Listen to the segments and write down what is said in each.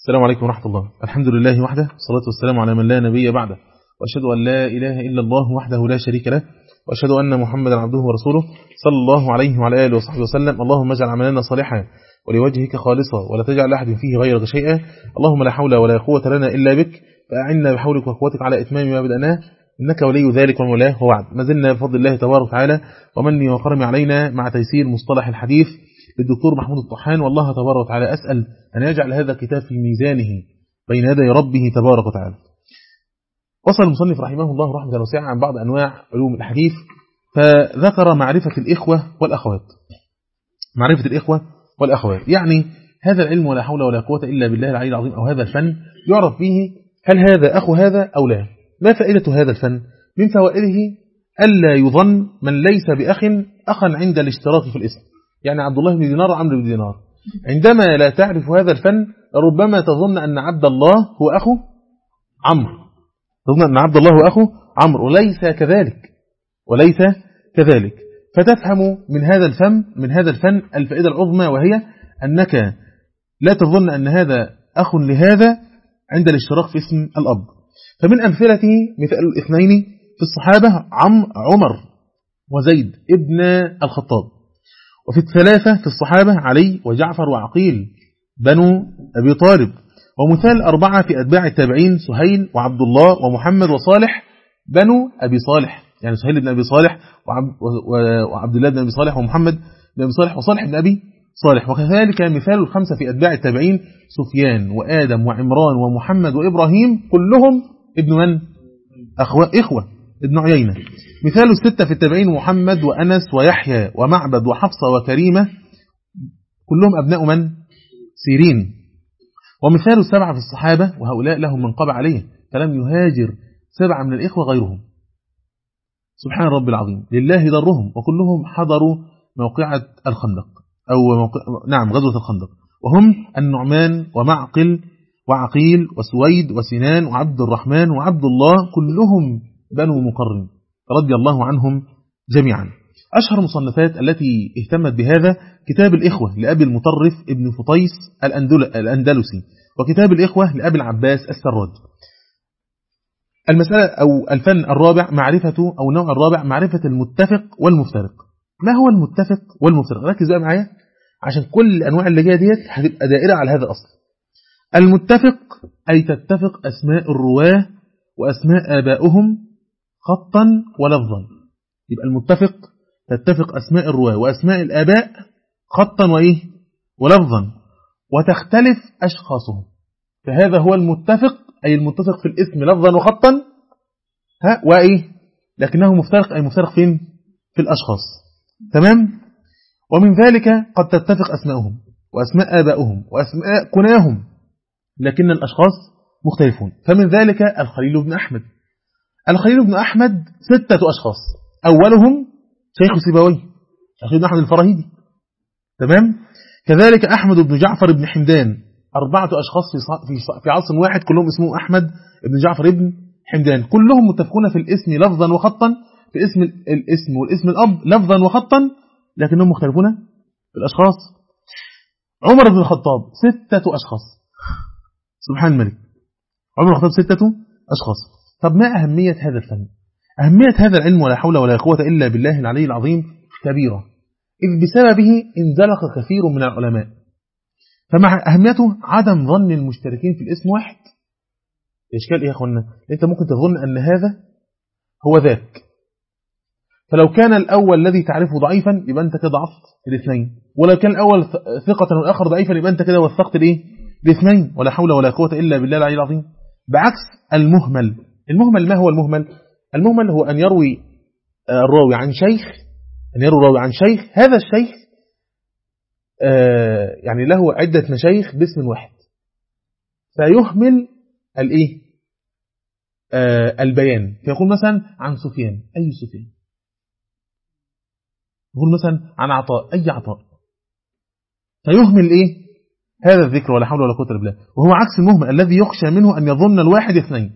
السلام عليكم ورحمة الله. الحمد لله وحده، والصلاة والسلام على من لا نبي بعده، وأشهد أن لا إله إلا الله وحده لا شريك له، وأشهد أن محمدا عبده ورسوله صلى الله عليه وعلى آله وصحبه وسلم. اللهم اجعل عملنا صالحا ولوجهك خالصا، ولا تجعل لأحد فيه غيرك شيئا. اللهم لا حول ولا قوة لنا إلا بك، فأعنا بحولك وقوتك على إتمام ما بدأناه، إنك ولي ذلك ومولاه. وبعد، ما زلنا بفضل الله تبارك وتعالى ومني وكرمه علينا مع تيسير مصطلح الحديث للدكتور محمود الطحان، والله تبارك وتعالى أسأل أن يجعل هذا الكتاب في ميزانه بين يدي ربه تبارك وتعالى. وصل المصنف رحمه الله رحمة واسعة عن بعض أنواع علوم الحديث، فذكر معرفة الإخوة والأخوات. معرفة الإخوة والأخوات يعني هذا العلم ولا حول ولا قوة إلا بالله العلي العظيم، أو هذا الفن يعرف به هل هذا أخو هذا أو لا. ما فائدة هذا الفن؟ من فوائده ألا يظن من ليس بأخ أخا عند الاشتراك في الاسم. يعني عبد الله بن دينار وعمرو بن دينار، عندما لا تعرف هذا الفن ربما تظن أن عبد الله هو أخو عمرو، تظن أن عبد الله هو أخو عمرو، وليس كذلك. فتفهم من هذا الفن الفائدة العظمى، وهي أنك لا تظن أن هذا أخ لهذا عند الاشتراك في اسم الأب. فمن أمثلته مثال الاثنين في الصحابة عمر وزيد ابن الخطاب، وفي الثلاثة في الصحابة علي وجعفر وعقيل بنو أبي طالب، ومثال أربعة في أتباع التابعين سهيل وعبد الله ومحمد وصالح بنو أبي صالح، يعني سهيل بن أبي صالح وعبد الله بن أبي صالح ومحمد بن أبي صالح وصالح بن أبي صالح. وكذلك مثال الخمسة في أتباع التابعين سفيان وآدم وعمران ومحمد وإبراهيم، كلهم ابن من؟ إخوة ابن عيينة. مثال الستة في التابعين محمد وأنس ويحيى ومعبد وحفصة وكريمة، كلهم أبناء من؟ سيرين. ومثال السبعة في الصحابة، وهؤلاء لهم منقب عليه فلم يهاجر سبعة من الإخوة غيرهم، سبحان رب العظيم، لله درهم، وكلهم حضروا موقعة الخندق أو غزوة الخندق، وهم النعمان ومعقل وعقيل وسويد وسنان وعبد الرحمن وعبد الله، كلهم بنو مقرن رضي الله عنهم جميعا. أشهر مصنفات التي اهتمت بهذا كتاب الإخوة لأبي المطرف ابن فطيس الأندلسي، وكتاب الإخوة لأبي العباس السراج. المسألة أو الفن الرابع معرفة، أو النوع الرابع معرفة المتفق والمفترق. ما هو المتفق والمفترق؟ ركز بقى معايا عشان كل الأنواع اللي جايه ديت هتبقى دائرة على هذا الأصل. المتفق أي تتفق أسماء الرواه وأسماء آبائهم خطا ولفظا. يبقى المتفق تتفق أسماء الرواه وأسماء الآباء خطا ولفظا، وتختلف أشخاصهم، فهذا هو المتفق، أي المتفق في الاسم لفظا وخطا لكنه مفترق، أي مفترق فين؟ في الأشخاص. تمام. ومن ذلك قد تتفق أسماءهم وأسماء آبائهم وأسماء كناهم، لكن الأشخاص مختلفون. فمن ذلك الخليل بن أحمد. الخليل بن أحمد 6 أشخاص، أولهم شيخ سيبويه الخليل بن أحمد الفراهيدي. تمام. كذلك أحمد بن جعفر بن حمدان، 4 أشخاص في عصر واحد، كلهم اسمه أحمد بن جعفر بن حمدان، كلهم متفقون في الاسم لفظا وخطا، في الاسم والاسم الأب لفظا وخطا، لكنهم مختلفون في الأشخاص. عمر بن الخطاب 6 أشخاص، سبحان الملك، عمر بن الخطاب 6 أشخاص. طب ما أهمية هذا الفن؟ أهمية هذا العلم ولا حول ولا قوة إلا بالله العلي العظيم كبيرة، إذ بسببه انزلق كثير من العلماء. فمع أهميته عدم ظن المشتركين في الاسم واحد. إشكال إيه يا أخوانا؟ أنت ممكن تظن أن هذا هو ذاك، فلو كان الأول الذي تعرفه ضعيفا يبقى أنت كده ضعفت الاثنين، ولو كان الأول ثقة والآخر ضعيفا يبقى أنت كده وثقت الاثنين، ولا حول ولا قوة إلا بالله العلي العظيم. بعكس المهمل. ما هو المهمل؟ المهمل هو أن يروي الراوي عن شيخ، هذا الشيخ يعني له عدة مشايخ باسم واحد، فيهمل البيان، فيقول مثلا عن سفيان، أي سفيان؟ يقول مثلا عن عطاء، أي عطاء؟ فيهمل هذا الذكر، ولا حول ولا قوة إلا بالله. وهو عكس المهمل الذي يخشى منه أن يظن الواحد اثنين،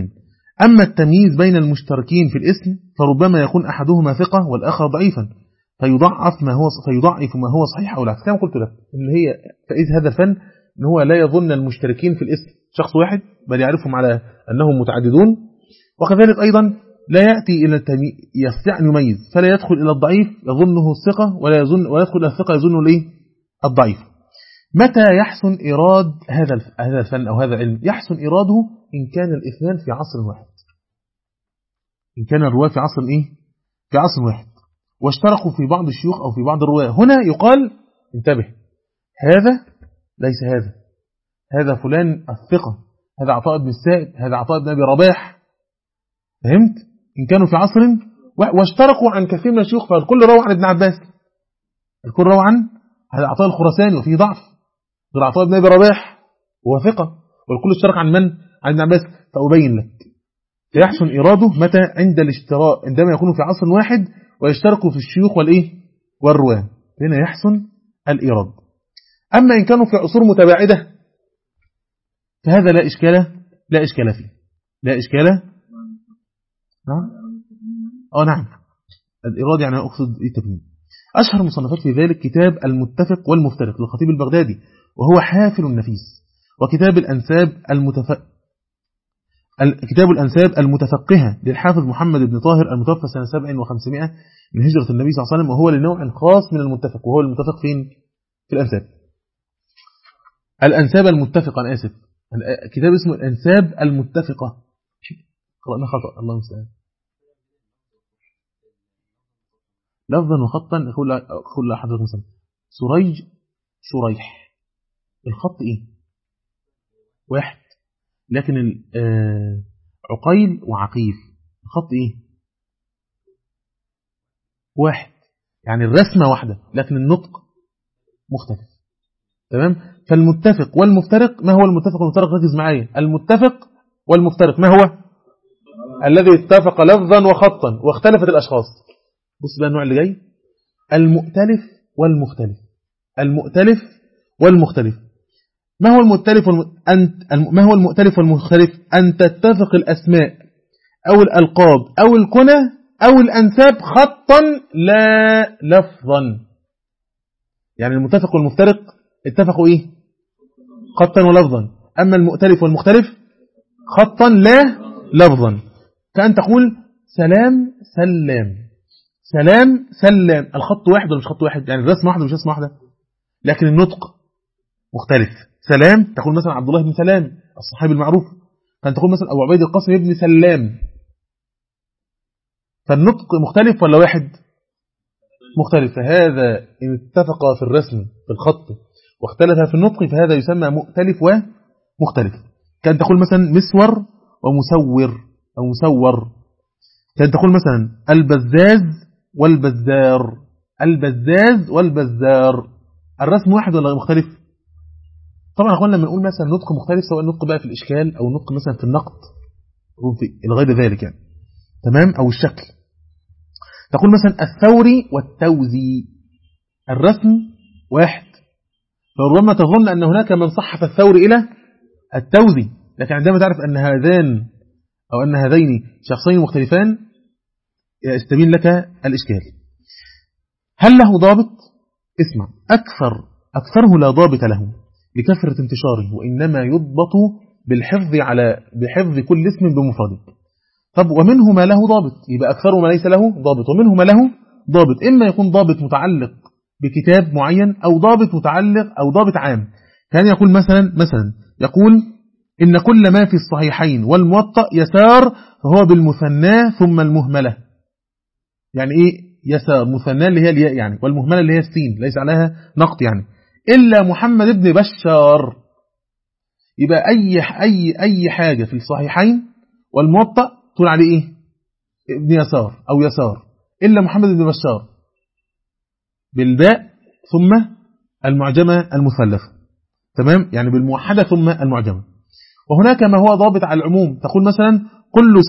أما التمييز بين المشتركين في الاسم فربما يكون أحدهما ثقة والآخر ضعيفا، فيضعف ما هو صحيح أو لا. كما قلت لك إن هي فإذ هذا الفن إن هو لا يظن المشتركين في الاسم شخص واحد، بل يعرفهم على أنهم متعددون. وكذلك أيضا لا يأتي إلى يستطيع أن يميز، فلا يدخل إلى الضعيف يظنه الثقة، ولا يدخل إلى الثقة يظنه الضعيف. متى يحسن إيراد هذا الفن أو هذا العلم؟ يحسن إيراده إن كان الاثنان في عصر واحد، إن كان الرواة في عصر في عصر واحد، واشتركوا في بعض الشيوخ أو في بعض الرواة. هنا يقال انتبه، هذا ليس هذا فلان الثقة، هذا عطاء بن السائب، هذا عطاء بن أبي رباح. فهمت؟ إن كانوا في عصر واشتركوا عن كثير من الشيوخ، فالكل روى عن ابن عباس، الكل روى عن هذا عطاء الخراساني وفيه ضعف، غير عطاء بن أبي رباح هو ثقة، والكل اشترك عن من؟ عن ابن عباس. فأبين لك فيحسن إراده متى؟ عند الاشتراك، عندما يكونوا في عصر واحد ويشتركوا في الشيوخ والرواة، هنا يحسن الإيراد. أما إن كانوا في عصور متباعدة فهذا لا إشكال فيه، لا إشكال. نعم الإرادة يعني أقصد التبيين. أشهر مصنفات في ذلك كتاب المتفق والمفترق للخطيب البغدادي، وهو حافل النفيس، وكتاب كتاب الأنساب المتفقهة للحافظ محمد بن طاهر المتوفى سنة 700 من هجرة النبي صلى الله عليه وسلم، وهو لنوع خاص من المتفق، وهو المتفق فين؟ في الأنساب المتفقة. أنا آسف، كتاب اسمه الأنساب المتفقة، قرأنا خطأ، الله المستعان. لفظا وخطا أقول لحضرتك مثلا سريج شريح، الخط واحد، لكن عقيل وعقيل الخط واحد، يعني الرسمة واحدة لكن النطق مختلف. تمام؟ فالمتفق والمفترق، ما هو المتفق والمفترق؟ ركز معايا، المتفق والمفترق ما هو؟ الذي اتفق لفظا وخطا واختلفت الأشخاص. بص بقى النوع اللي جاي، المؤتلف والمختلف. المؤتلف والمختلف ما هو المؤتلف ما هو المؤتلف والمختلف؟ أن تتفق الأسماء أو الألقاب أو الكنى أو الأنساب خطا لا لفظا. يعني المتفق والمفترق اتفقوا خطا ولفظا، أما المؤتلف والمختلف خطا لا لفظا. كأن تقول سلام سلام، سلام سلام، الخط واحد ولا مش خط واحد؟ يعني الرسمة واحدة مش رسمة واحدة، لكن النطق مختلف. سلام تقول مثلا عبد الله بن سلام الصحابي المعروف، كان تقول مثلا أبو عبيد القاسم بن سلام، فالنطق مختلف ولا واحد؟ مختلف. فهذا إن اتفق في الرسم في الخط واختلف في النطق فهذا يسمى مؤتلف ومختلف. كان تقول مثلا مسور ومسور أو مسور، كان تقول مثلا البزاز والبزار، البزاز والبزار، الرسم واحد ولا مختلف؟ طبعا أخوانا لما نقول مثلا نطق مختلف، سواء النطق بقى في الإشكال أو النطق مثلا في النقط أو في الغير ذلك يعني، تمام، أو الشكل. تقول مثلا الثوري والتوزي، الرسم واحد، فربما تظن أن هناك من صحف الثوري إلى التوزي، لكن عندما تعرف أن هذان أو أن هذين شخصين مختلفان يستبين لك الإشكال. هل له ضابط؟ اسمع، أكثره لا ضابط له لكثرة انتشاره، وإنما يضبط بحفظ كل اسم بمفرده. طب ومنه ما له ضابط، يبقى أكثره ما ليس له ضابط، ومنه ما له ضابط، إما يكون ضابط متعلق بكتاب معين أو ضابط متعلق أو ضابط عام. كان يقول مثلا يقول إن كل ما في الصحيحين والموطأ يسار فهو بالمثنى ثم المهملة. يعني يسار؟ مثنى اللي هي الياء يعني، والمهملة اللي هي السين ليس عليها نقط يعني، إلا محمد بن بشار. يبقى أي حاجة في الصحيحين والموطأ تقول عليه ابن يسار أو يسار، إلا محمد بن بشار بالباء ثم المعجمة المثلثة، تمام، يعني بالموحدة ثم المعجمة. وهناك ما هو ضابط على العموم، تقول مثلا كل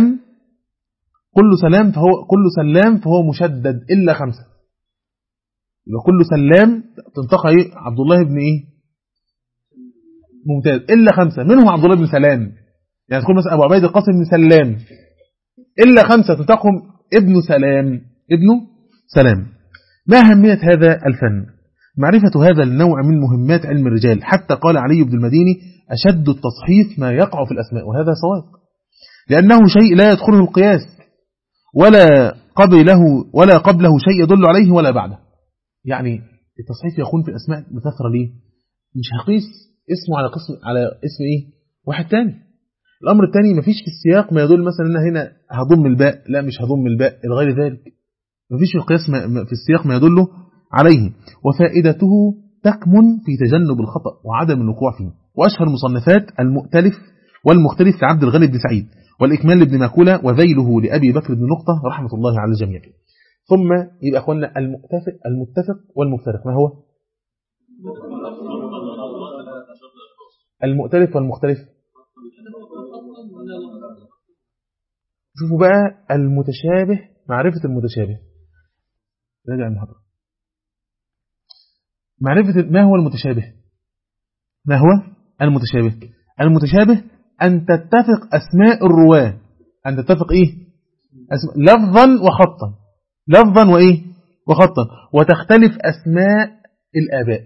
سلام فهو مشدد إلا 5، يبقى كل سلام تنطق عبد الله بن ممتاز إلا 5 منهم عبد الله بن سلام. يعني تقول مثلا أبو عبيد القاسم بن سلام إلا 5 تنطقهم ابن سلام. ما أهمية هذا الفن؟ معرفة هذا النوع من مهمات علم الرجال، حتى قال علي بن المديني أشد التصحيف ما يقع في الأسماء، وهذا صواب، لأنه شيء لا يدخله القياس ولا قبله شيء يدل عليه ولا بعده. يعني التصحيف يكون في الأسماء بكثرة ليه؟ مش هقيس اسمه على اسم إيه؟ واحد تاني. الأمر الثاني مفيش في السياق ما يدل مثلا أن هنا هضم الباء، لا مش هضم الباء إلى غير ذلك. مفيش في القياس في السياق ما يدل عليه. وفائدته تكمن في تجنب الخطأ وعدم الوقوع فيه. وأشهر مصنفات المؤتلف والمختلف لعبد الغني بن سعيد، والإكمال لابن ماكولة، وذيله لأبي بكر بن نقطة رحمة الله على الجميع. ثم يبقى أخوانا المتفق والمفترق. ما هو المؤتلف والمختلف؟ شوفوا بقى المتشابه، معرفة المتشابه. راجع المحاضرة. معرفة ما هو المتشابه؟ ما هو المتشابه؟ المتشابه أن تتفق أسماء الرواة، أن تتفق إيه؟ لفظا وخطا، لفظا وإيه؟ وخطا، وتختلف أسماء الآباء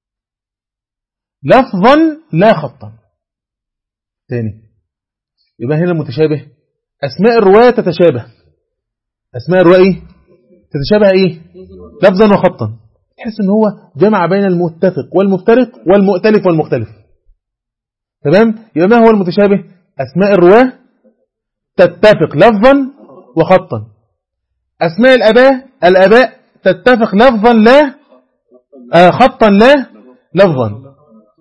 لفظا لا خطا. ثاني، يبقى هنا متشابه أسماء الرواة تتشابه، أسماء الرواة إيه؟ تتشابه إيه؟ لفظا وخطا. تحس إن هو جمع بين المتفق والمفترق والمؤتلف والمختلف. تمام؟ يبقى ما هو المتشابه؟ أسماء الرواة تتفق لفظا وخطا. أسماء الآباء تتفق لفظا لا خطا لا لفظا،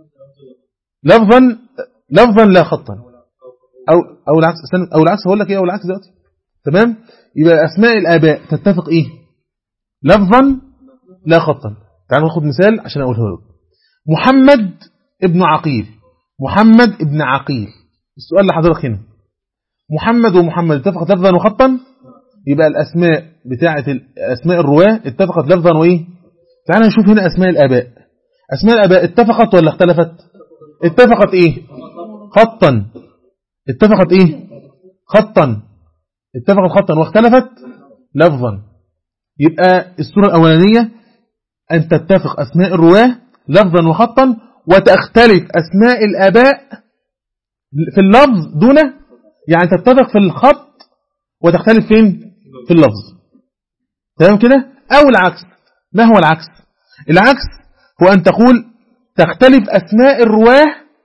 لفظا لا خطا، أو العكس. أو العكس هقول لك إيه؟ أو العكس دلوقتي. تمام؟ يبقى أسماء الآباء تتفق إيه؟ لفظا لا خطا. تعالوا ناخد مثال عشان أقوله لك. محمد ابن عقيل، محمد ابن عقيل. السؤال لحضرتك هنا، محمد ومحمد اتفقت لفظا وخطا؟ يبقى الأسماء بتاعة أسماء الرواة اتفقت لفظا وإيه؟ تعالوا نشوف هنا أسماء الآباء. أسماء الآباء اتفقت ولا اختلفت؟ اتفقت إيه؟ خطا. اتفقت إيه؟ خطا. اتفقت خطا واختلفت لفظا. يبقى الصورة الأولانية أن تتفق أسماء الرواة لفظا وخطا، وتختلف أسماء الآباء في اللفظ دون، يعني تتفق في الخط وتختلف فين؟ في اللفظ. تمام كده؟ أو العكس. ما هو العكس؟ العكس هو أن تقول تختلف أسماء الرواة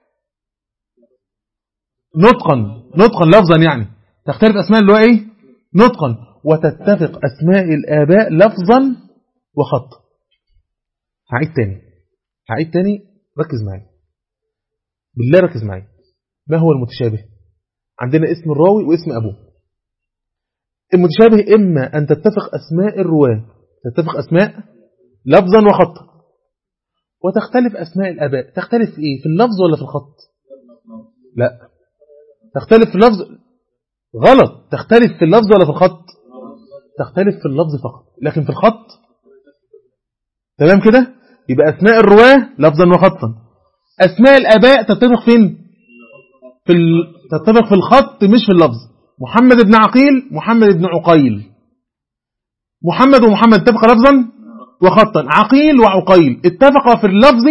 نطقا لفظا، يعني تختلف أسماء الرواة إيه؟ نطقا، وتتفق أسماء الآباء لفظا وخطا. هعيد تاني، ركز معي بالله، ركز معي. ما هو المتشابه؟ عندنا اسم الراوي واسم أبوه. المتشابه إما أن تتفق أسماء الرواة، تتفق أسماء لفظا وخطا، وتختلف أسماء الآباء. تختلف في إيه؟ في اللفظ ولا في الخط؟ لا، تختلف في اللفظ. غلط. تختلف في اللفظ ولا في الخط؟ تختلف في اللفظ فقط، لكن في الخط. تمام كده؟ يبقى أسماء الرواة لفظا وخطا. أسماء الآباء تتفق فين؟ تتفق في الخط مش في اللفظ. محمد بن عقيل، محمد بن عقيل. محمد ومحمد اتفق لفظا وخطا. عقيل وعقيل اتفق في اللفظ،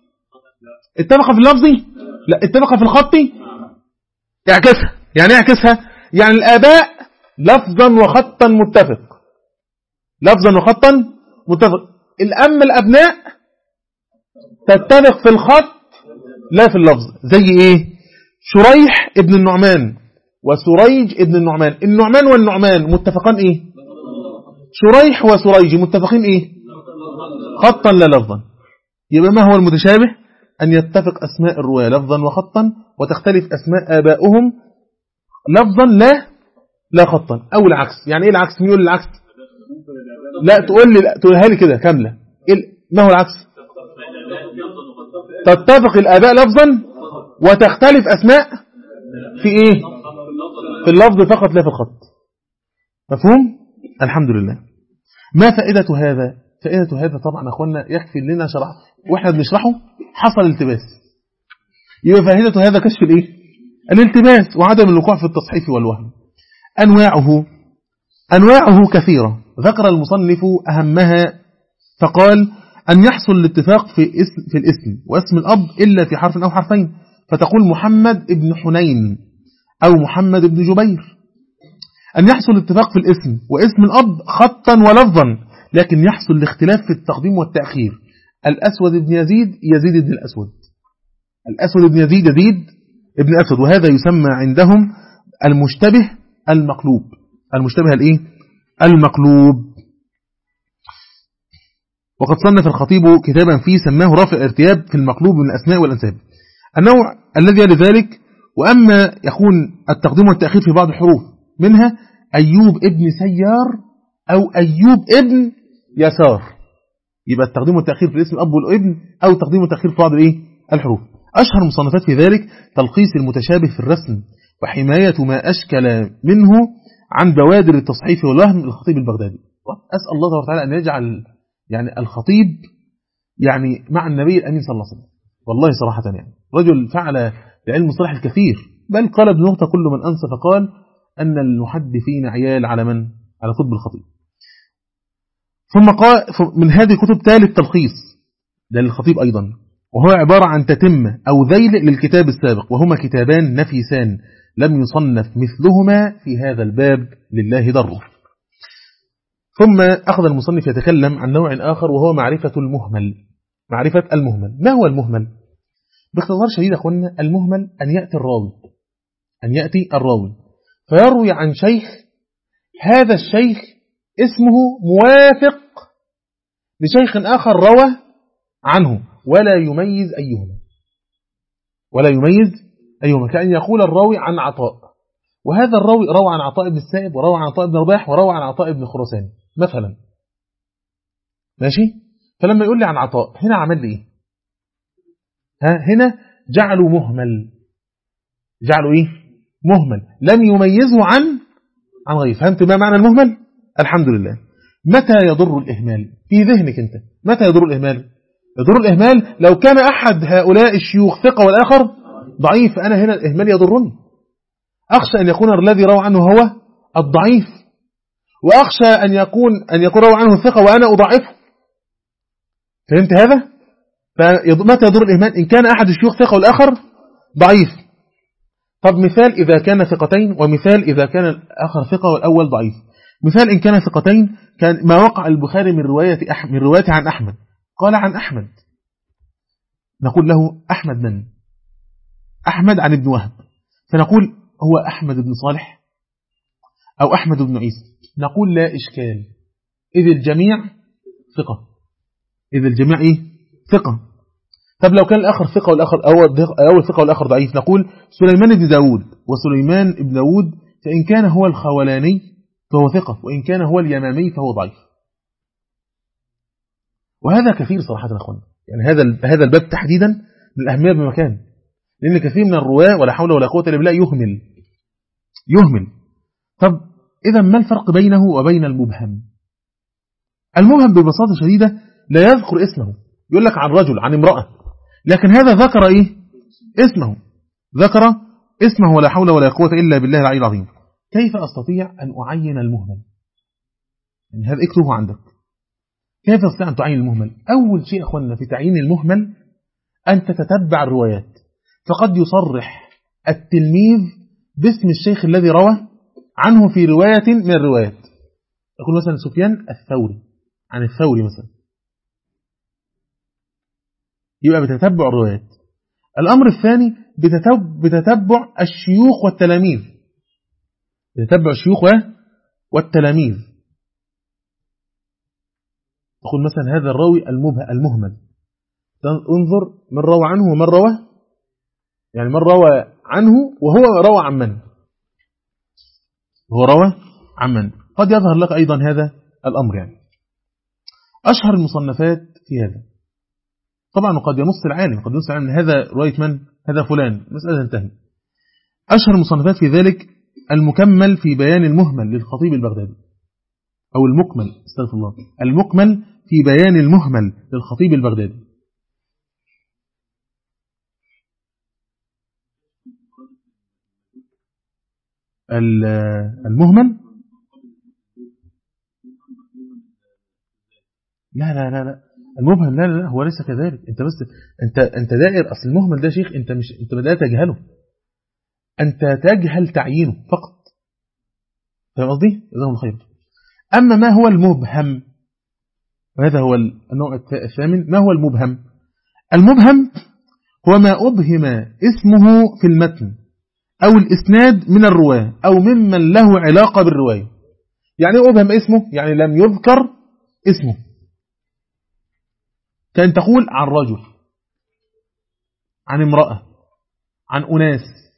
لا اتفق في الخط. اعكسها. يعني اعكسها، يعني الآباء لفظا وخطا متفق، لفظا وخطا متفق. الأما الأبناء تتفق في الخط لا في اللفظ. زي ايه؟ شريح ابن النعمان وسريج ابن النعمان. النعمان والنعمان متفقان ايه؟ شريح وسريج متفقين ايه؟ خطا لا لفظا. يبقى ما هو المتشابه؟ أن يتفق أسماء الرواة لفظا وخطا، وتختلف أسماء آبائهم لفظا لا خطا، أو العكس. يعني ايه العكس؟ مين يقول العكس؟ لا تقولها لي كده كاملة. ما هو العكس؟ تتفق الآباء لفظا وتختلف أسماء في إيه؟ في اللفظ فقط لا في الخط. مفهوم؟ الحمد لله. ما فائدة هذا؟ فائدة هذا طبعا أخوانا يكفي لنا شرح، وإحنا بنشرحه حصل التباس. يبقى فائدة هذا كشف الإيه؟ الالتباس وعدم الوقوع في التصحيف والوهم. أنواعه كثيرة، ذكر المصنف أهمها فقال أن يحصل الاتفاق في الاسم واسم الأب إلا في حرف أو حرفين، فتقول محمد ابن حنين أو محمد ابن جبير. أن يحصل الاتفاق في الاسم واسم الأب خطا ولفظا، لكن يحصل الاختلاف في التقديم والتأخير. الأسود ابن يزيد يزيد ابن الأسود، الأسود ابن يزيد يزيد ابن الأسود، وهذا يسمى عندهم المشتبه المقلوب. المشتبه الإيه؟ المقلوب. وقد صنف الخطيب كتابا فيه سماه رافع الارتياب في المقلوب من الأسماء والأنساب. النوع الذي يلي ذلك: وأما يكون التقديم والتأخير في بعض الحروف، منها أيوب ابن سيار أو أيوب ابن يسار، يبقى التقديم والتأخير في الاسم الأب والابن، أو التقديم والتأخير في بعض الحروف. أشهر المصنفات في ذلك تلخيص المتشابه في الرسم، وحماية ما أشكل منه عن بوادر التصحيف والوهم للخطيب البغدادي. أسأل الله تبارك وتعالى أن يجعل يعني الخطيب يعني مع النبي الأمين صلى الله عليه وسلم. والله صراحة يعني رجل فعل لعلم الصلاح الكثير، بل قال ابن نقطة كل من أنصف قال أن المحدثين عيال على من؟ على قطب الخطيب. ثم قال من هذه الكتب ثالث تلخيص ده للخطيب أيضا، وهو عبارة عن تتمة أو ذيل للكتاب السابق، وهما كتابان نفيسان لم يصنف مثلهما في هذا الباب لله ضره. ثم أخذ المصنف يتكلم عن نوع آخر، وهو معرفة المهمل. معرفة المهمل، ما هو المهمل؟ باختصار شديد أخوانا، المهمل أن يأتي الراوي فيروي عن شيخ، هذا الشيخ اسمه موافق لشيخ آخر روى عنه ولا يميز أيهما، كأن يقول الراوي عن عطاء، وهذا الراوي روى عن عطاء بن السائب، وروى عن عطاء بن رباح، وروى عن عطاء بن خراسان مثلا، ماشي. فلما يقول لي عن عطاء هنا عمل لي إيه؟ هنا جعله مهمل، مهمل لم يميزه عن غيره. فهمت ما معنى المهمل؟ الحمد لله. متى يضر الإهمال في ذهنك أنت؟ متى يضر الإهمال؟ يضر الإهمال لو كان أحد هؤلاء الشيوخ ثقة والآخر ضعيف، أنا هنا الإهمال يضرني. أخشى أن يكون الذي روى عنه هو الضعيف، وأخشى أن يكون روى عنه ثقة وأنا أضعفه. فهمت هذا؟ فمتى يضر الإهمال؟ إن كان أحد الشيوخ ثقة والآخر ضعيف. طب مثال إذا كان ثقتين، ومثال إذا كان الآخر ثقة والأول ضعيف. مثال إن كان ثقتين، كان ما وقع البخاري من رواية عن أحمد، قال عن أحمد، نقول له أحمد من؟ أحمد عن ابن وهب، فنقول هو أحمد بن صالح أو أحمد بن عيسى، نقول لا إشكال، إذ الجميع ثقة. طب لو كان الآخر ثقة والآخر أول ثقة والآخر ضعيف، نقول سليمان بن داود وسليمان بن داود، فإن كان هو الخولاني فهو ثقة، وإن كان هو اليمامي فهو ضعيف. وهذا كثير صراحة يا أخوان، يعني هذا الباب تحديدا من الأهمية بمكان، لأن كثير من الرواة ولا حول ولا قوة إلا بالله يهمل. طب إذا ما الفرق بينه وبين المبهم؟ المبهم ببساطة شديدة لا يذكر اسمه، يقول لك عن رجل عن امرأة، لكن هذا ذكر اسمه ولا حول ولا قوة إلا بالله العلي العظيم. كيف أستطيع أن أعين المهمل؟ يعني هذا اكتبه عندك. كيف أستطيع أن تعين المهمل؟ أول شيء أخواننا في تعيين المهمل أن تتتبع الروايات، فقد يصرح التلميذ باسم الشيخ الذي روى عنه في رواية من الروايات، يقول مثلا سفيان الثوري عن الثوري مثلا، يبقى بتتبع الروايات. الأمر الثاني بتتبع الشيوخ والتلاميذ، تقول مثلا هذا الراوي المهمل، انظر من روى عنه ومن روى، يعني من روى عنه وهو روى عن من، قد يظهر لك أيضا هذا الأمر. يعني أشهر المصنفات في هذا طبعا، وقد ينص العالم هذا رواية من؟ هذا فلان، مسألة تنتهي. أشهر المصنفات في ذلك المكمل في بيان المهمل للخطيب البغدادي، أو المكمل في بيان المهمل للخطيب البغدادي. المهمل لا لا لا لا، المبهم لا لا لا، هو ليس كذلك. انت بس انت دائر. اصل المهمل ده شيخ، انت بدأت تجهله، انت تجهل تعيينه فقط. فاهم قصدي؟ جزاهم الله خير. اما ما هو المبهم، وهذا هو النوع الثامن. ما هو المبهم؟ المبهم هو ما أبهم اسمه في المتن أو الإسناد من الرواة أو ممن له علاقة بالرواية. يعني أبهم اسمه، يعني لم يذكر اسمه، كأن تقول عن رجل، عن امرأة، عن أناس.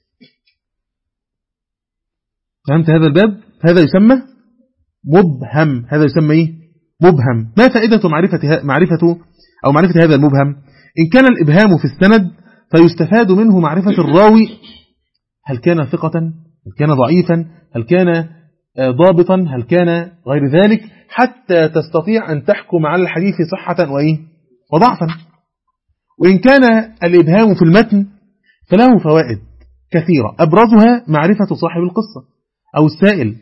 فهمت هذا الباب؟ هذا يسمى مبهم. هذا يسمى إيه؟ مبهم. ما فائدة معرفة هذا المبهم؟ إن كان الإبهام في السند فيستفاد منه معرفة الراوي، هل كان ثقة، هل كان ضعيفا، هل كان ضابطا، هل كان غير ذلك، حتى تستطيع أن تحكم على الحديث صحة وضعفا. وإن كان الإبهام في المتن فله فوائد كثيرة، أبرزها معرفة صاحب القصة أو السائل.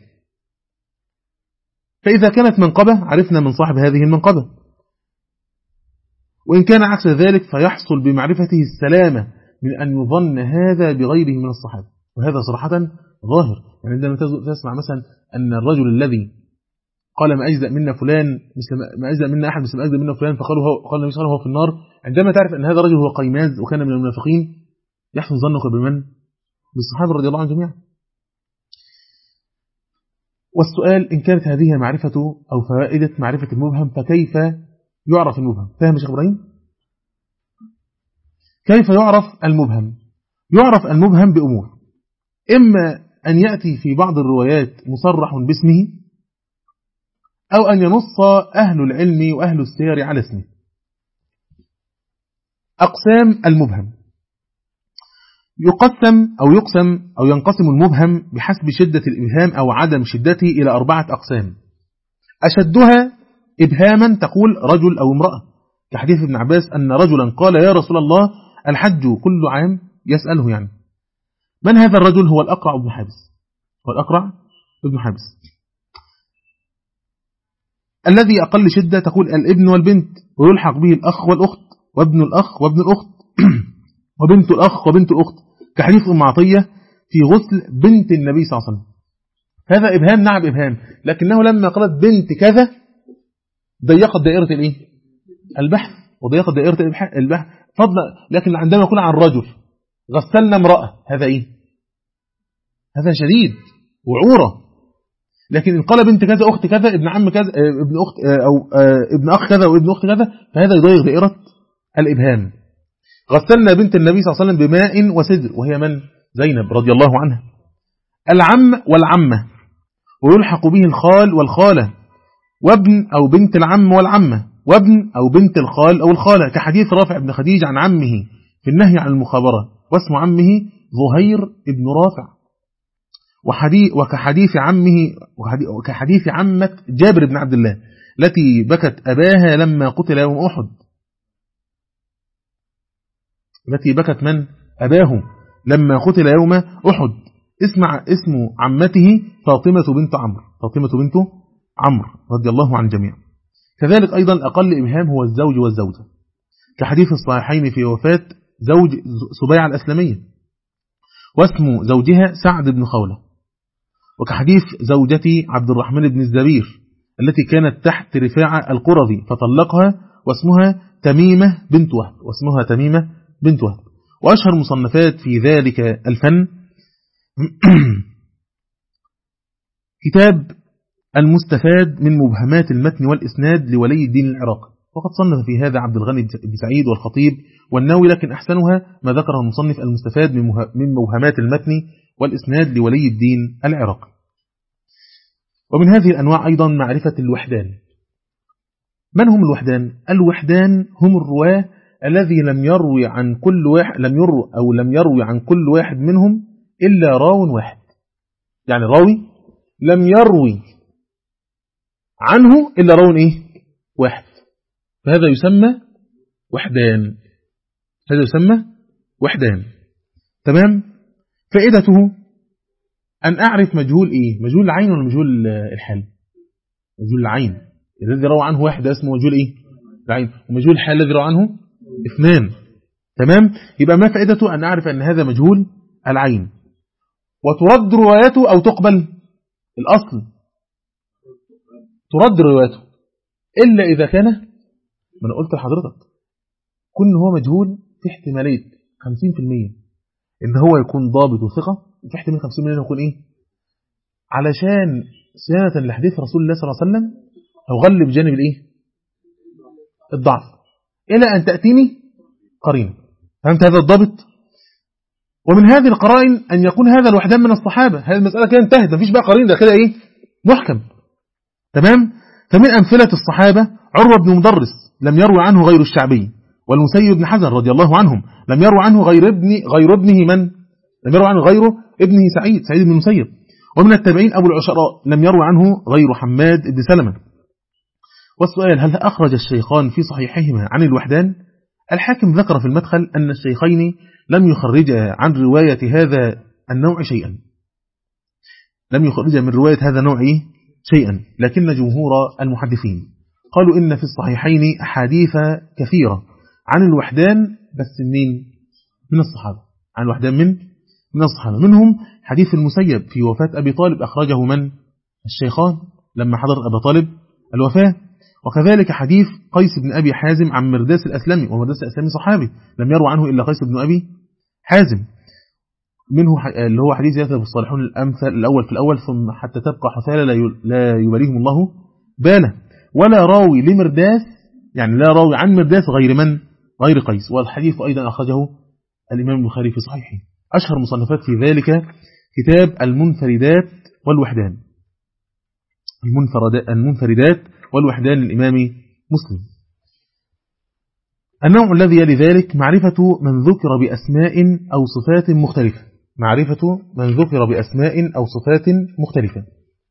فإذا كانت منقبة عرفنا من صاحب هذه المنقبة، وإن كان عكس ذلك فيحصل بمعرفته السلامة من أن يظن هذا بغيره من الصحابة. وهذا صراحة ظاهر. يعني عندما تسمع مثلا أن الرجل الذي قال ما أجزأ منا فلان مثل ما أجزأ منا أحد مثل ما أجزأ منا فلان، قال النبي صلى الله عليه وسلم هو في النار، عندما تعرف أن هذا الرجل هو قيماز وكان من المنافقين، يحسن ظنك بمن؟ بالصحابة رضي الله عنهم جميعا. والسؤال إن كانت هذه معرفة أو فائدة معرفة المبهم، فكيف يعرف المبهم؟ فاهم يا شيخ إبراهيم؟ كيف يعرف المبهم؟ يعرف المبهم بأمور: إما أن يأتي في بعض الروايات مصرح باسمه، أو أن ينص أهل العلم وأهل السير على اسمه. أقسام المبهم: يقسم أو ينقسم المبهم بحسب شدة الإبهام أو عدم شدته إلى 4 أقسام. أشدها إبهاما تقول رجل أو امرأة، كحديث ابن عباس أن رجلا قال يا رسول الله الحج كل عام، يسأله يعني من هذا الرجل؟ هو الأقرع بن حابس. الذي أقل شدة تقول الابن والبنت، ويلحق به الأخ والأخت، وابن الأخ وابن الأخت وبنت الأخ وبنت الأخت، كحديث أم عطية في غسل بنت النبي صلى الله عليه وسلم. هذا إبهام، نعم إبهام، لكنه لما قالت بنت كذا ضيقت دائرة البحث، وضيقت دائرة البحث فضلا. لكن عندما يقول عن رجل غسلنا امرأة، هذا إيه؟ هذا شديد وعورة. لكن إن قال بنت كذا، أخت كذا، ابن عم كذا، ابن أخت أو ابن أخ كذا وابن أخت كذا، فهذا يضيق دائرة الإبهام. غسلنا بنت النبي صلى الله عليه وسلم بماء وسدر، وهي من؟ زينب رضي الله عنها. العم والعمة، ويلحق به الخال والخالة، وابن أو بنت العم والعمة، وابن أو بنت الخال أو الخالة، كحديث رافع بن خديج عن عمه في النهي عن المخابرة، واسم عمه ظهير ابن رافع. وكحديث عمة جابر بن عبد الله التي بكت أباها لما قتل يوم أحد. التي بكت من؟ أباه لما قتل يوم أحد. اسم عمته فاطمة بنت عمرو رضي الله عن الجميع. كذلك أيضا أقل إبهام هو الزوج والزوجة، كحديث الصحيحين في وفاة زوج سبيعة الأسلمية واسم زوجها سعد بن خولة، وكحديث زوجتي عبد الرحمن بن الزبير التي كانت تحت رفاعة القرظي فطلقها، واسمها تميمة بنت وهب. وأشهر مصنفات في ذلك الفن كتاب المستفاد من مبهمات المتن والإسناد لولي الدين العراقي، وقد صنف في هذا عبد الغني بن سعيد والخطيب والنووي، لكن أحسنها ما ذكره المصنف المستفاد من مبهمات المتن والإسناد لولي الدين العراقي. ومن هذه الأنواع أيضا معرفة الوحدان. من هم الوحدان؟ الوحدان هم الرواة الذي لم يروي عن كل واحد منهم إلا راو واحد. يعني الراوي لم يروي عنه إلا راو واحد، فهذا يسمى وحدان. تمام. فائدته أن أعرف مجهول مجهول العين ولا مجهول الحال؟ مجهول العين الذي روى عنه واحد اسمه مجهول العين، ومجهول الحال الذي روى عنه 2. تمام. يبقى ما فائدته أن أعرف أن هذا مجهول العين، وترد روايته أو تقبل. الأصل ترد روايته إلا إذا كان، ما أنا قلت لحضرتك كل هو مجهول في احتمالية 50% إن هو يكون ضابط وثقة، وفي احتمال 50% إنه يكون إيه، علشان صيانة لحديث رسول الله صلى الله عليه وسلم أغلب جانب الإيه، الضعف، إلى أن تأتيني قرينة. فهمت هذا الضابط؟ ومن هذه القرائن أن يكون هذا الوحدان من الصحابة. هذه المسألة كده انتهت، مفيش بقى قرين، ده كده إيه، محكم. تمام. فمن أمثلة الصحابة عروة بن مدرس لم يروي عنه غير الشعبي، والمسيب بن حزن رضي الله عنهم لم يروي عنه غير ابنه من؟ لم يروي عنه غيره ابنه سعيد بن المسيب. ومن التابعين أبو العشراء لم يروي عنه غير حماد بن سلمة. والسؤال: هل أخرج الشيخان في صحيحهما عن الوحدان؟ الحاكم ذكر في المدخل أن الشيخين لم يخرجا عن رواية هذا النوع شيئا، لم يخرجا من رواية هذا النوع شيئا، لكن جمهور المحدثين قالوا إن في الصحيحين أحاديث كثيرة عن الوحدان، بس من الصحابة، عن الوحدان من الصحابة. منهم حديث المسيب في وفاة أبي طالب، أخرجه من؟ الشيخان لما حضر أبي طالب الوفاة. وكذلك حديث قيس بن أبي حازم عن مرداس الأسلمي، ومرداس الأسلمي صحابي لم يروى عنه إلا قيس بن أبي حازم. منه اللي هو حديث يذهب الصالحون الأمثل الأول في الأول ثم حتى تبقى حثالة لا يباليهم الله باله. ولا راوي لمرداس، يعني لا راوي عن مرداس غير من؟ غير قيس. والحديث أيضا أخرجه الإمام البخاري في صحيحه. أشهر مصنفات في ذلك كتاب المنفردات والوحدان، المنفردات والوحدان للإمام مسلم. النوع الذي يلي ذلك معرفة من ذكر بأسماء أو صفات مختلفة، معرفة من ذكر بأسماء أو صفات مختلفة.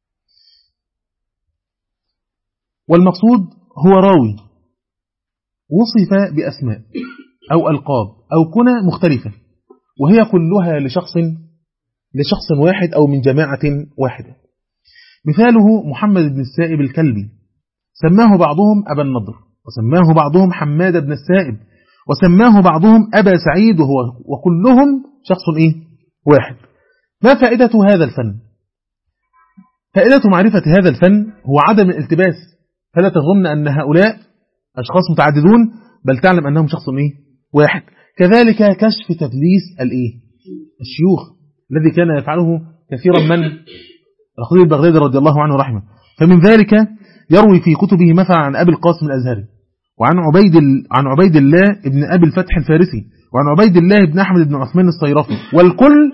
والمقصود هو راوي وصف بأسماء أو ألقاب أو كنى مختلفة، وهي كلها لشخص واحد أو من جماعة واحدة. مثاله محمد بن السائب الكلبي، سماه بعضهم أبا النضر، وسماه بعضهم حماد بن السائب، وسماه بعضهم أبا سعيد، وكلهم شخص واحد. ما فائدة هذا الفن؟ فائدة معرفة هذا الفن هو عدم الالتباس، فلا تظن أن هؤلاء أشخاص متعددون، بل تعلم أنهم شخص واحد. كذلك كشف تدليس الشيوخ الذي كان يفعله كثيرا من الخطيب البغدادي رضي الله عنه رحمه. فمن ذلك يروي في كتبه مثلا عن أبي القاسم الأزهري، وعن عبيد الله ابن أبي الفتح الفارسي، وعن عبيد الله ابن أحمد بن عثمان الصيرفي، والكل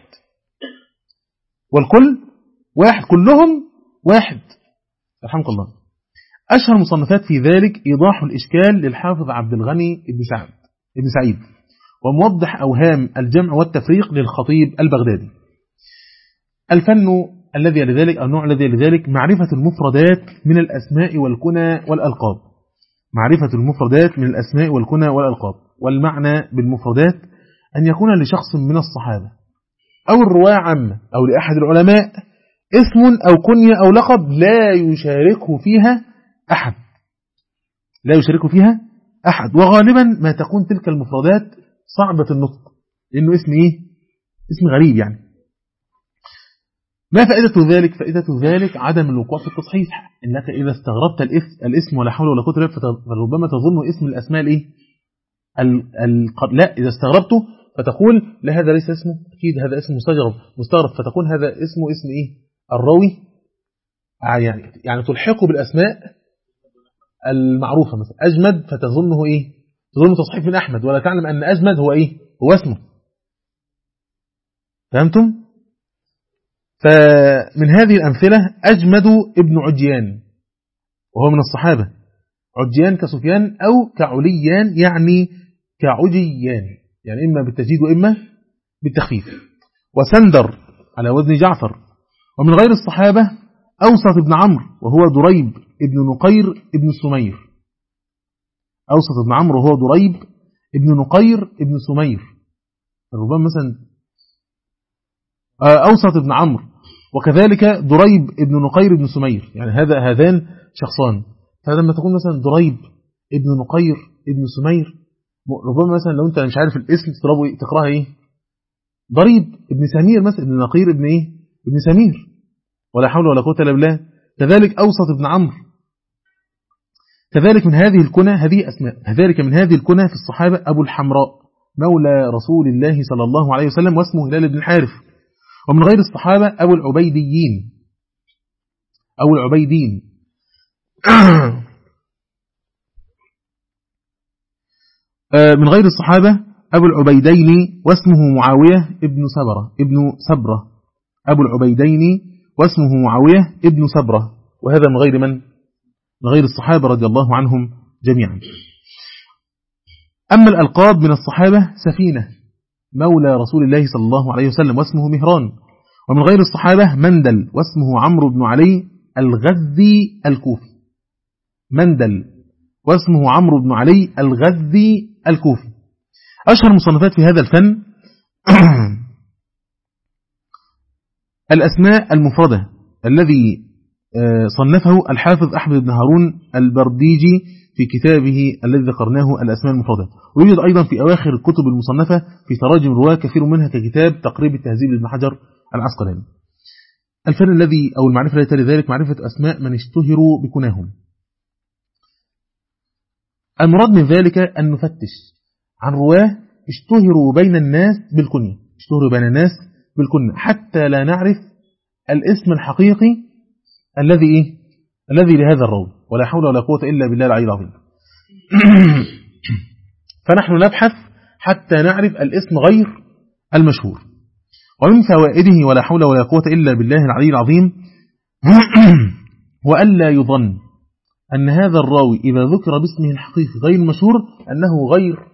واحد، كلهم واحد. رحمك الله. أشهر مصنفات في ذلك إيضاح الإشكال للحافظ عبد الغني ابن سعيد، وموضح أوهام الجمع والتفريق للخطيب البغدادي. الفن الذي لذلك، النوع الذي لذلك معرفة المفردات من الأسماء والكنى والألقاب، معرفة المفردات من الأسماء والكنى والألقاب. والمعنى بالمفردات أن يكون لشخص من الصحابة أو الرواة عامة أو لأحد العلماء اسم أو كنية أو لقب لا يشاركه فيها أحد، وغالبا ما تكون تلك المفردات صعبة النطق، لأنه اسم غريب يعني. ما فائدة ذلك؟ فائدة ذلك عدم الوقوع في التصحيح. إنك إذا استغربت الاسم ولا حول ولا قوة إلا بالله فربما تظن اسم الأسماء لا، إذا استغربته فتقول لا، هذا ليس اسمه، أكيد هذا اسم مستغرب، فتقول هذا اسمه الراوي، يعني تلحقه بالأسماء المعروفة. مثلا أجمد فتظنه تظن تصحيح من أحمد، ولا تعلم أن أجمد هو اسمه. فهمتم؟ فمن هذه الأمثلة أجمد ابن عجيان، وهو من الصحابة. عجيان كسفيان أو كعليان، يعني كعجيان، يعني إما بالتجديد وإما بالتخفيف. وسندر على وزن جعفر. ومن غير الصحابة أوسط ابن عمرو، وهو دريب ابن نقير ابن سمير. أوسط ابن عمرو وهو دريب ابن نقير ابن سمير. ربما مثلا أوسط ابن عمرو، وكذلك دريب ابن نقير ابن سمير، يعني هذان شخصان. فلما تقول مثلا دريب ابن نقير، ابن سمير. ربما مثلا لو أنت مش عارف الاسم تقراها إيه؟ ضريب. ابن سمير مثلا، ابن نقير ابن إيه؟ ابن سمير. ولا حول ولا قوة إلا بالله. كذلك أوسط ابن عمرو. كذلك من هذه الكنى، هذه أسماء، كذلك من هذه الكنى في الصحابة أبو الحمراء مولى رسول الله صلى الله عليه وسلم واسمه هلال بن الحارث. ومن غير الصحابة أبو العبيديين أو العبيدين. من غير الصحابة أبو العبيدين واسمه معاوية ابن سبرة. أبو العبيدين واسمه معاوية ابن سبرة. وهذا من غير من؟ من غير الصحابة رضي الله عنهم جميعا. أما الألقاب من الصحابة سفينة مولى رسول الله صلى الله عليه وسلم واسمه مهران. ومن غير الصحابة مندل واسمه عمرو بن علي الغزي الكوفي. مندل واسمه عمرو بن علي الغزي الكوفي. أشهر مصنفات في هذا الفن الأسماء المفردة الذي صنفه الحافظ أحمد بن هارون البرديجي في كتابه الذي ذكرناه الأسماء المفردة. ويوجد أيضا في أواخر الكتب المصنفة في تراجم رواة كثير منها ككتاب تقريب التهذيب لابن حجر العسقلاني. الفن الذي أو المعرفة التي تلي ذلك معرفة أسماء من اشتهروا بكناهم. المراد من ذلك أن نفتش عن رواه اشتهروا بين الناس بالكنية، حتى لا نعرف الاسم الحقيقي الذي لهذا الراوي. ولا حول ولا قوة إلا بالله العلي العظيم. فنحن نبحث حتى نعرف الاسم غير المشهور. ومن فوائده ولا حول ولا قوة إلا بالله العلي العظيم وألا يظن أن هذا الراوي إذا ذكر باسمه الحقيقي غير المشهور أنه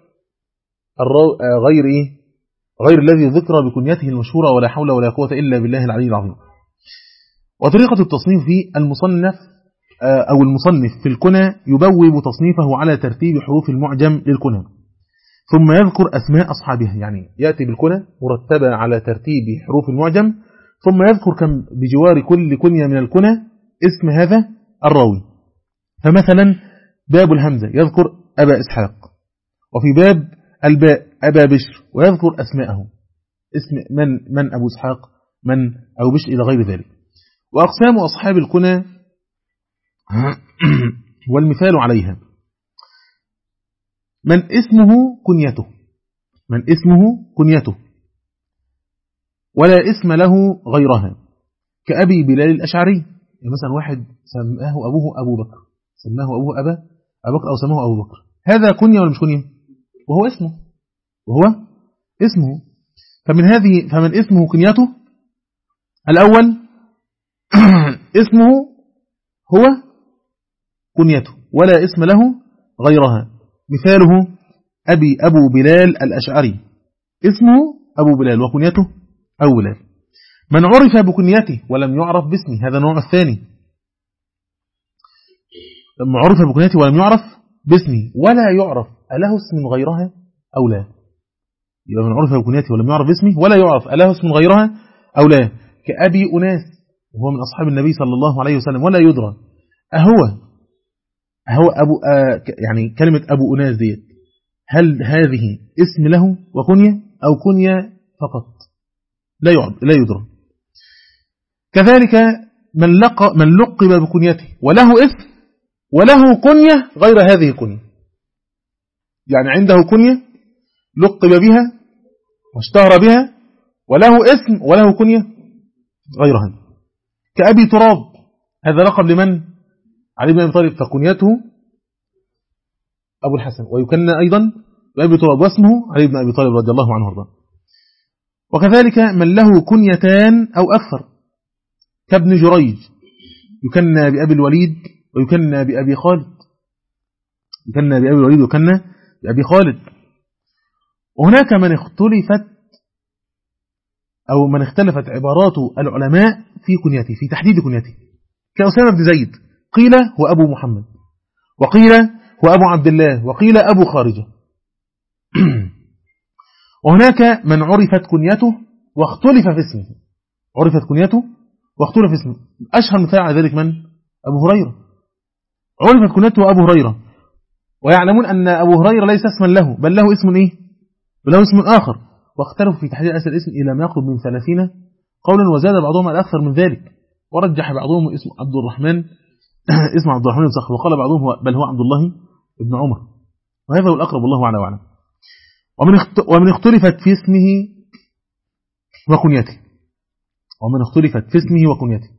غير الذي ذكر بكنيته المشهورة. ولا حول ولا قوة إلا بالله العلي العظيم. وطريقة التصنيف في المصنف في الكنى يبوب تصنيفه على ترتيب حروف المعجم للكنى ثم يذكر أسماء أصحابها. يعني يأتي بالكنى مرتبة على ترتيب حروف المعجم ثم يذكر كم بجوار كل كنية من الكنى اسم هذا الراوي. فمثلا باب الهمزة يذكر أبا إسحاق، وفي باب الباء أبا بشر ويذكر أسماءه، اسم من أبو إسحاق، من أبو بشر إلى غير ذلك. وأقسام أصحاب الكنى والمثال عليها: من اسمه كنيته ولا اسم له غيرها، كأبي بلال الأشعري. يعني مثلا واحد سماه أبوه أبو بكر، سماه أبوه أبا بكر أو سماه أبو بكر، هذا كنية ولا مش كنية؟ وهو اسمه. فمن اسمه كنيته الأول اسمه هو كنيته ولا اسم له غيرها. مثاله أبو بلال الأشعري، اسمه أبو بلال وكنيته أبو بلال. من عرف بكنيته ولم يعرف باسمه، هذا النوع الثاني. لما عرف بكنيته ولم يعرف باسمه ولا يعرف أله اسم غيرها أو لا. يبقى من عرف بكنيته ولم يعرف باسمه ولا يعرف أله اسم غيرها أو لا، كأبي أناس وهو من أصحاب النبي صلى الله عليه وسلم ولا يدرى أهو أبو يعني كلمة أبو أناس ديت هل هذه اسم له وكنية أو كنية فقط؟ لا يدرى. كذلك من لقب بكنيته وله اسم وله كنية غير هذه الكنية، يعني عنده كنية لقب بها واشتهر بها وله اسم وله كنية غيرها، كأبي تراب، هذا لقب لمن؟ علي بن أبي طالب، فكنيته أبو الحسن ويكنى أيضا بأبي تراب واسمه علي بن أبي طالب رضي الله عنه وارضاه. وكذلك من له كنيتان أو أكثر، كابن جريج يكنى بأبي الوليد ويكنى بأبي خالد، وهناك من اختلفت عبارات العلماء في كنيته، في تحديد كنيته، كأسامة بن زيد قيل هو أبو محمد، وقيل هو أبو عبد الله، وقيل أبو خارجة. وهناك من عرفت كنيته واختلف في اسمه، أشهر مثال على ذلك من؟ أبو هريرة، عرفت كنيته أبو هريرة ويعلمون أن أبو هريرة ليس اسما له، بل له اسم إيه؟ بل له اسم آخر. واختلفوا في تحديد أصل الاسم إلى ما يقرب من 30 قولا، وزاد بعضهم الأكثر من ذلك، ورجح بعضهم اسم عبد الرحمن اسم عبد الرحمن بن صخر، وقال بعضهم بل هو عبد الله بن عمر، وهذا هو الأقرب والله أعلم وأعلم. ومن اختلفت في اسمه وكنيته، ومن اختلفت في اسمه وكنيته.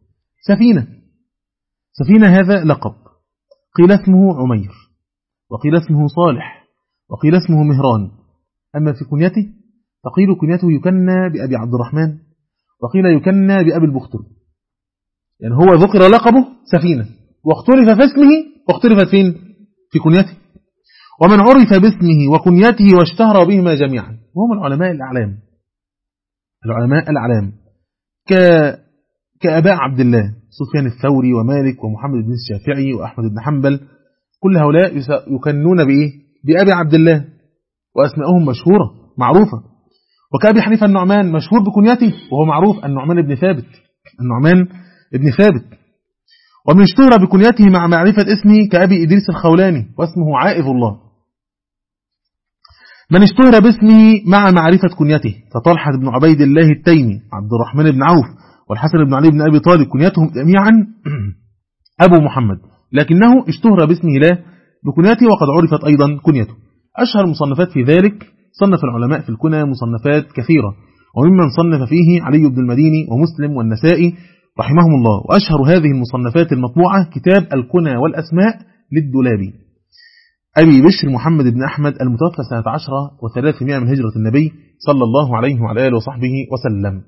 سفينة هذا لقب، قيل اسمه عمير، وقيل اسمه صالح، وقيل اسمه مهران. أما في كنيته فقيل كنيته يكنى بأبي عبد الرحمن، وقيل يكنى بأبي البختري. يعني هو ذكر لقبه سفينة، واختلف في اسمه، واختلفت فين؟ في كنيته. ومن عرف باسمه وكنيته واشتهر بهما جميعا وهم العلماء الأعلام كأباء عبد الله سفيان الثوري ومالك ومحمد بن الشافعي وأحمد بن حنبل، كل هؤلاء يكنون بإيه؟ بأبي عبد الله، وأسمائهم مشهورة معروفة. وكأبي حنيفة النعمان مشهور بكنيته وهو معروف النعمان ابن ثابت. ومن اشتهر بكنيته مع معرفة اسمه كأبي إدريس الخولاني واسمه عائذ الله. من اشتهر باسمه مع معرفة كنيته كطلحة بن عبيد الله التيمي، عبد الرحمن بن عوف، والحسن بن علي بن أبي طالب، كنيتهم جميعا أبو محمد، لكنه اشتهر باسمه لا بكنيته، وقد عرفت أيضا كنيته. أشهر مصنفات في ذلك، صنف العلماء في الكنى مصنفات كثيرة، وممن صنف فيه علي بن المديني ومسلم والنسائي رحمهم الله. وأشهر هذه المصنفات المطبوعة كتاب الكنى والأسماء للدولابي أبي بشر محمد بن أحمد، المتوفى سنة 10 و300 من هجرة النبي صلى الله عليه وعلى آله وصحبه وسلم.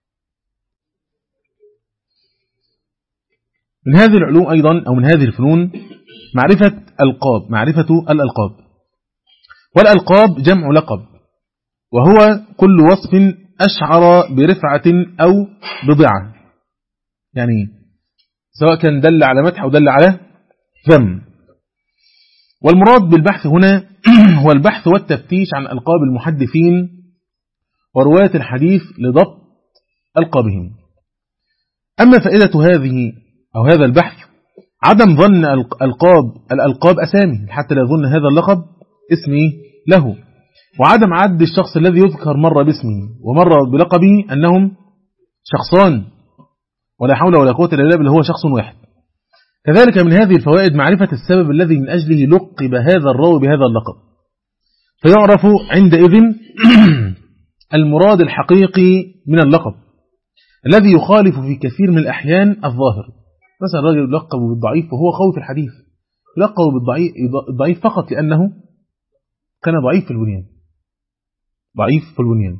من هذه العلوم أيضا أو من هذه الفنون معرفة الألقاب. والألقاب جمع لقب، وهو كل وصف أشعر برفعة أو بضعة، يعني سواء كان دل على مدح أو دل على ذم. والمراد بالبحث هنا هو البحث والتفتيش عن ألقاب المحدثين ورواة الحديث لضبط ألقابهم. أما فائدة هذا البحث عدم ظن الألقاب أسامي، حتى لا يظن هذا اللقب اسمي له، وعدم عد الشخص الذي يذكر مرة باسمه ومرة بلقبه أنهم شخصان، ولا حول ولا قوة إلا بالله، بل هو شخص واحد. كذلك من هذه الفوائد معرفة السبب الذي من أجله لقب هذا الراوي بهذا اللقب، فيعرف عندئذ المراد الحقيقي من اللقب الذي يخالف في كثير من الأحيان الظاهر. مثلا الرجل يلقب بالضعيف وهو قوي في الحديث، يلقب بالضعيف فقط لأنه كان ضعيف في البنيان.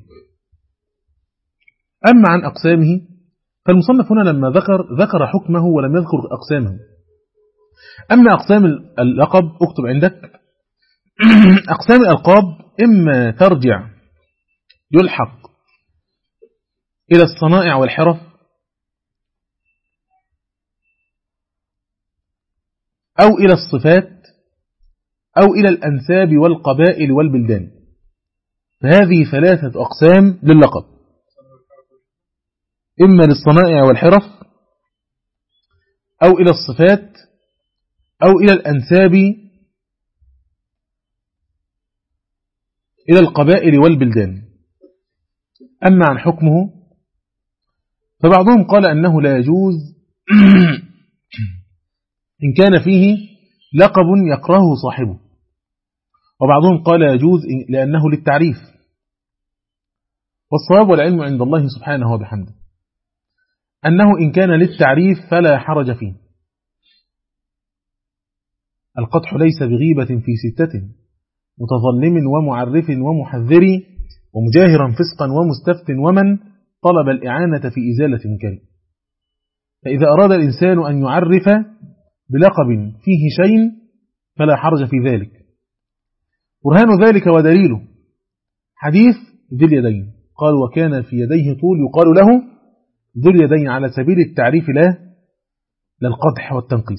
أما عن أقسامه فالمصنف هنا لما ذكر حكمه ولم يذكر أقسامه. أما أقسام اللقب اكتب عندك أقسام الألقاب إما ترجع يلحق إلى الصنائع والحرف، أو إلى الصفات، أو إلى الأنساب والقبائل والبلدان. فهذه 3 أقسام لللقب، إما للصنائع والحرف، أو إلى الصفات، أو إلى الأنساب، إلى القبائل والبلدان. أما عن حكمه فبعضهم قال أنه لا يجوز إن كان فيه لقب يكرهه صاحبه، وبعضهم قال يجوز لأنه للتعريف. والصواب والعلم عند الله سبحانه وبحمده أنه إن كان للتعريف فلا حرج فيه. القدح ليس بغيبة في 6 متظلم ومعرف ومحذر ومجاهرا فسقا ومستفت ومن طلب الإعانة في إزالة منكر. فإذا أراد الإنسان أن يعرف بلقب فيه شيء فلا حرج في ذلك. برهان ذلك ودليله حديث ذي اليدين، قال وكان في يديه طول يقال له ذو اليدين على سبيل التعريف لا للقدح والتنقيص.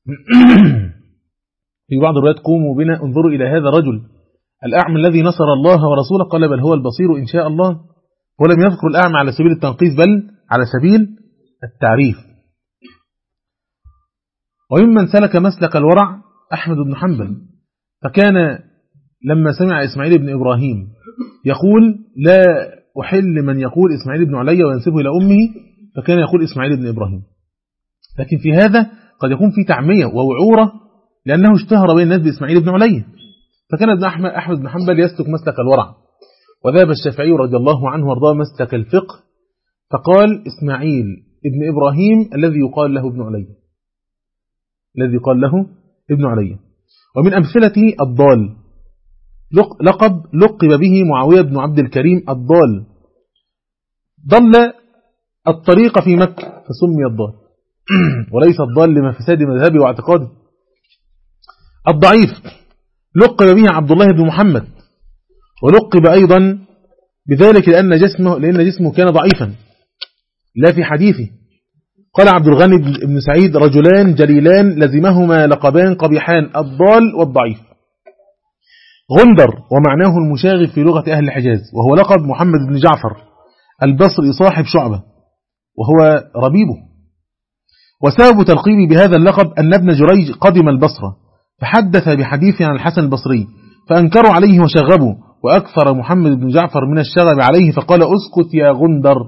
في بعض الروايات قوموا بنا انظروا إلى هذا الرجل الأعمى الذي نصر الله ورسوله، قال بل هو البصير إن شاء الله، ولم يذكر الأعمى على سبيل التنقيص بل على سبيل التعريف. وممن سلك مسلك الورع أحمد بن حنبل، فكان لما سمع إسماعيل بن إبراهيم يقول لا أحل من يقول إسماعيل بن علي وينسبه إلى أمه، فكان يقول إسماعيل بن إبراهيم. لكن في هذا قد يكون في تعمية ووعورة، لأنه اشتهر بين الناس بإسماعيل بن علي، فكان ابن أحمد بن حنبل يسلك مسلك الورع، وذهب الشافعي رضي الله عنه وارضاه مسلك الفقه، فقال إسماعيل ابن إبراهيم الذي يقال له ابن علي، الذي يقال له ابن علي. ومن أمثلته الضال، لقب لقب به معاوية بن عبد الكريم الضال، ضل الطريق في مكة فسمي الضال، وليس الضال لمفساد مذهبه واعتقاده. الضعيف لقب به عبد الله بن محمد، ولقب أيضا بذلك لأن جسمه كان ضعيفا لا في حديثه. قال عبد الغني بن سعيد رجلان جليلان لزمهما لقبان قبيحان، الضال والضعيف. غندر ومعناه المشاغب في لغة أهل الحجاز، وهو لقب محمد بن جعفر البصري صاحب شعبة وهو ربيبه. وسبب تلقيبه بهذا اللقب أن ابن جريج قدم البصرة فحدث بحديث عن الحسن البصري فأنكروا عليه وشغبوا، وأكثر محمد بن جعفر من الشغب عليه فقال اسكت يا غندر،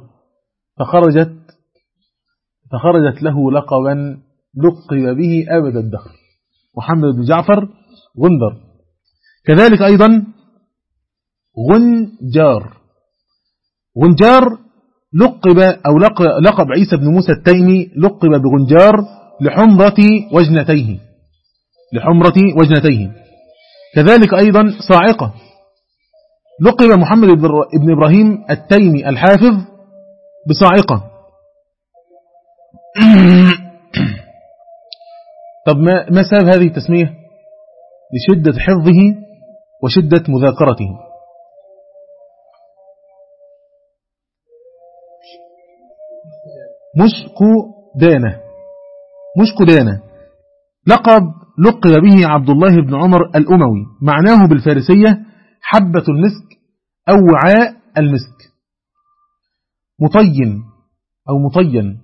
فخرجت له لقبا لقب به أبد الدهر، محمد بن جعفر غندر. كذلك أيضا غنجار لقب أو لقب عيسى بن موسى التيمي لقب بغنجار لحمرة وجنتيه. كذلك أيضا صاعقة لقب محمد بن إبراهيم التيمي الحافظ بصاعقة. طب ما سبب هذه التسمية؟ لشدة حفظه وشدة مذاكرته. مشكدانة لقب به عبد الله بن عمر الأموي، معناه بالفارسية حبة المسك أو وعاء المسك. مطين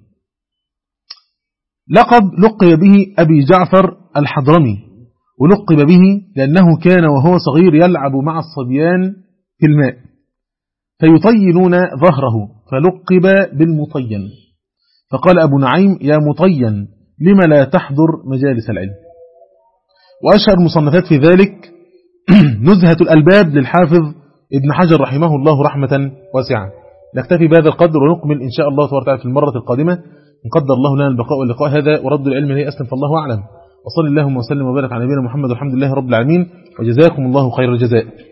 لقب به أبي جعفر الحضرمي، ولقب به لأنه كان وهو صغير يلعب مع الصبيان في الماء فيطينون ظهره فلقب بالمطين. فقال أبو نعيم يا مطين لما لا تحضر مجالس العلم. وأشهر مصنفات في ذلك نزهة الألباب للحافظ ابن حجر رحمه الله رحمة واسعة. نكتفي بهذا القدر ونكمل إن شاء الله تبارك وتعالى في المرة القادمة إن قدر الله لنا البقاء واللقاء. هذا ورد العلم إليه أسلم، فالله أعلم. وصلى اللهم وسلم وبارك على نبينا محمد والحمد لله رب العالمين، وجزاكم الله خير الجزاء.